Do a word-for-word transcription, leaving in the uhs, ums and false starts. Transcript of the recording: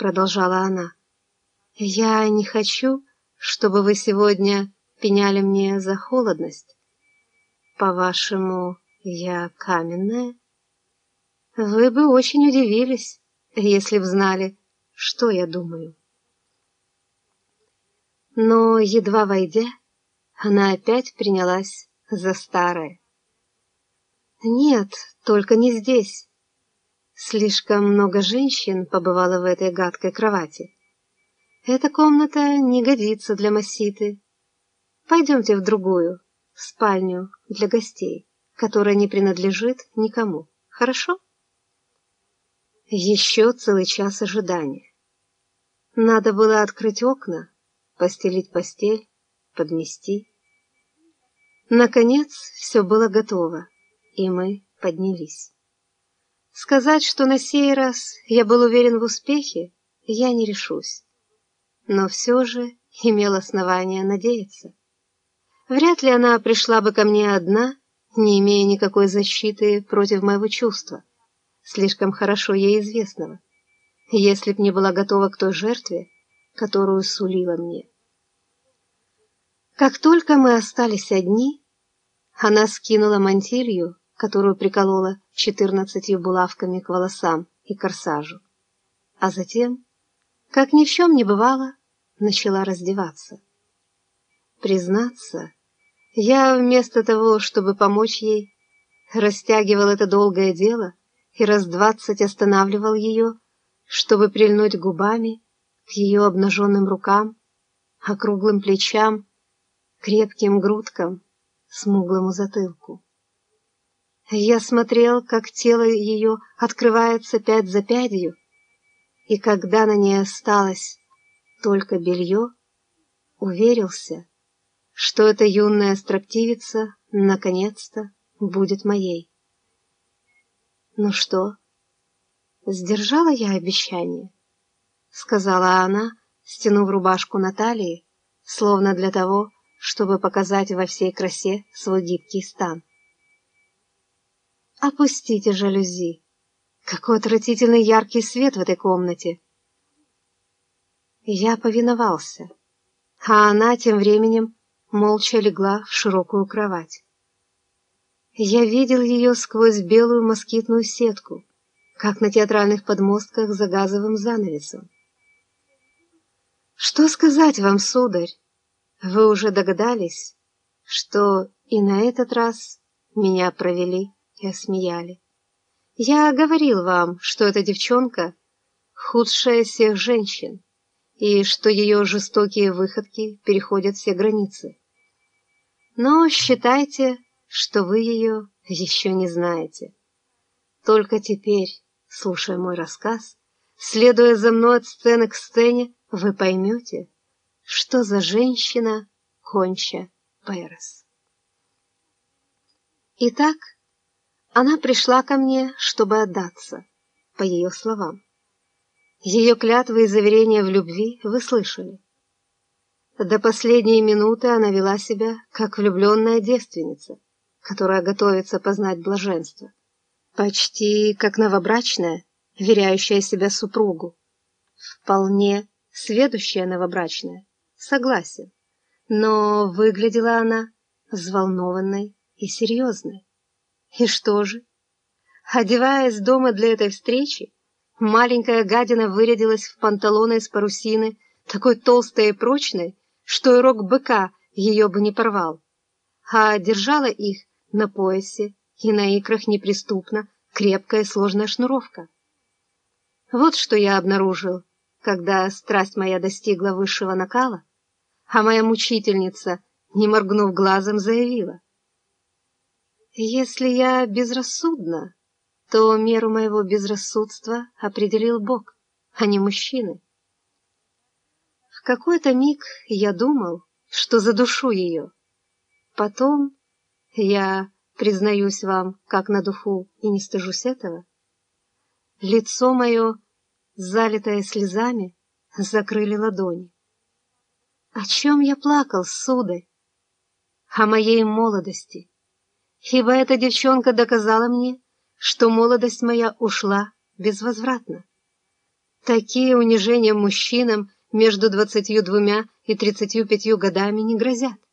продолжала она, — «я не хочу, чтобы вы сегодня пеняли мне за холодность. По-вашему, я каменная? Вы бы очень удивились, если б знали, что я думаю». Но, едва войдя, она опять принялась за старое. «Нет, только не здесь. Слишком много женщин побывало в этой гадкой кровати. Эта комната не годится для Масситы. Пойдемте в другую, в спальню для гостей, которая не принадлежит никому. Хорошо?» Еще целый час ожидания. Надо было открыть окна, постелить постель, подмести. Наконец все было готово, и мы поднялись. Сказать, что на сей раз я был уверен в успехе, я не решусь, но все же имел основание надеяться. Вряд ли она пришла бы ко мне одна, не имея никакой защиты против моего чувства, слишком хорошо ей известного, если б не была готова к той жертве, которую сулила мне. Как только мы остались одни, она скинула мантилью, которую приколола четырнадцатью булавками к волосам и корсажу, а затем, как ни в чем не бывало, начала раздеваться. Признаться, я вместо того, чтобы помочь ей, растягивал это долгое дело и раз двадцать останавливал ее, чтобы прильнуть губами к ее обнаженным рукам, округлым плечам, крепким грудкам, смуглому затылку. Я смотрел, как тело ее открывается пять за пятью, и когда на ней осталось только белье, уверился, что эта юная строптивица наконец-то будет моей. «Ну что, сдержала я обещание?» — сказала она, стянув рубашку на талии, словно для того, чтобы показать во всей красе свой гибкий стан. «Опустите жалюзи. Какой отвратительный яркий свет в этой комнате!» Я повиновался, а она тем временем молча легла в широкую кровать. Я видел ее сквозь белую москитную сетку, как на театральных подмостках за газовым занавесом. Что сказать вам, сударь? Вы уже догадались, что и на этот раз меня провели и осмеяли. Я говорил вам, что эта девчонка худшая из всех женщин, и что ее жестокие выходки переходят все границы. Но считайте, что вы ее еще не знаете. Только теперь, слушая мой рассказ, следуя за мной от сцены к сцене, вы поймете, что за женщина Конча Перес. Итак, она пришла ко мне, чтобы отдаться, по ее словам. Ее клятвы и заверения в любви вы слышали. До последней минуты она вела себя, как влюбленная девственница, которая готовится познать блаженство, почти как новобрачная, веряющая себя супругу, вполне сведущая новобрачная, согласен, но выглядела она взволнованной и серьезной. И что же? Одеваясь дома для этой встречи, маленькая гадина вырядилась в панталоны из парусины, такой толстой и прочной, что и рог быка ее бы не порвал, а держала их на поясе и на икрах неприступно крепкая и сложная шнуровка. Вот что я обнаружил, когда страсть моя достигла высшего накала, а моя мучительница, не моргнув глазом, заявила: «Если я безрассудна, то меру моего безрассудства определил Бог, а не мужчины». В какой-то миг я думал, что задушу ее. Потом, я признаюсь вам, как на духу, и не стыжусь этого, лицо мое, залитое слезами, закрыли ладони. О чем я плакал, сударь? О моей молодости, ибо эта девчонка доказала мне, что молодость моя ушла безвозвратно. Такие унижения мужчинам между двадцатью двумя и тридцатью пятью годами не грозят.